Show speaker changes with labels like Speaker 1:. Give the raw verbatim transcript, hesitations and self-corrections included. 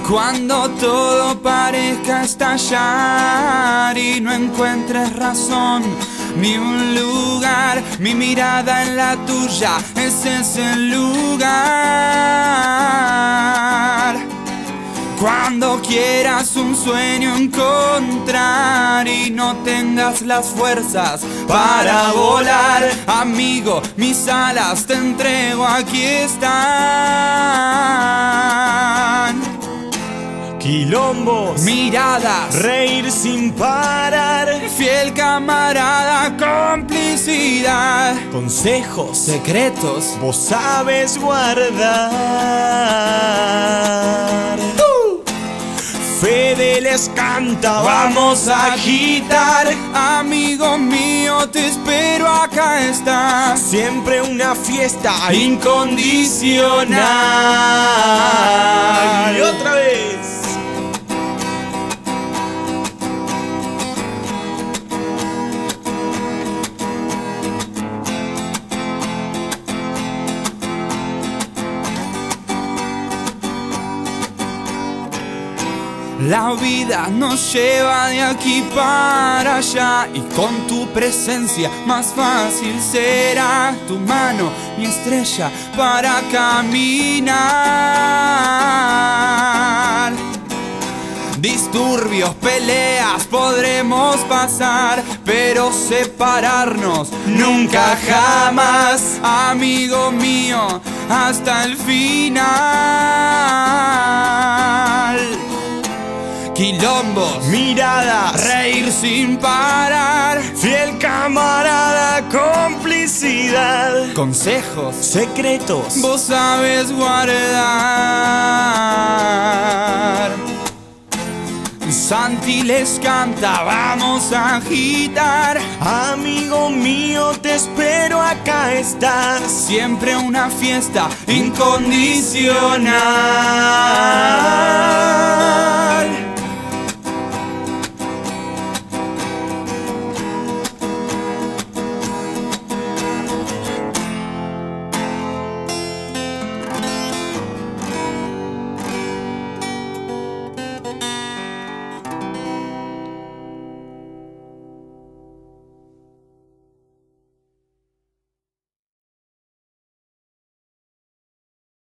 Speaker 1: Cuando todo parezca estallar y no encuentres razón ni un lugar, mi mirada en la tuya, ese es el lugar. Cuando quieras un sueño encontrar y no tengas las fuerzas para volar, amigo, mis alas te entrego, aquí están.
Speaker 2: Quilombos,
Speaker 1: miradas,
Speaker 2: reír sin parar,
Speaker 1: fiel camarada, complicidad,
Speaker 2: consejos,
Speaker 1: secretos,
Speaker 2: vos sabes guardar.
Speaker 1: ¡Uh!
Speaker 2: Fede les canta, vamos a agitar.
Speaker 1: Amigo mío, te espero, acá está.
Speaker 2: Siempre una fiesta
Speaker 1: incondicional.
Speaker 2: Y otra vez.
Speaker 1: La vida nos lleva de aquí para allá y con tu presencia más fácil será. Tu mano, mi estrella para caminar. Disturbios, peleas podremos pasar, pero separarnos nunca jamás. Amigo mío, hasta el final. Quilombos,
Speaker 2: miradas,
Speaker 1: reír sin parar,
Speaker 2: fiel camarada, complicidad,
Speaker 1: consejos,
Speaker 2: secretos,
Speaker 1: vos sabes guardar. Santi les canta, vamos a agitar.
Speaker 2: Amigo mío, te espero, acá estás.
Speaker 1: Siempre una fiesta incondicional.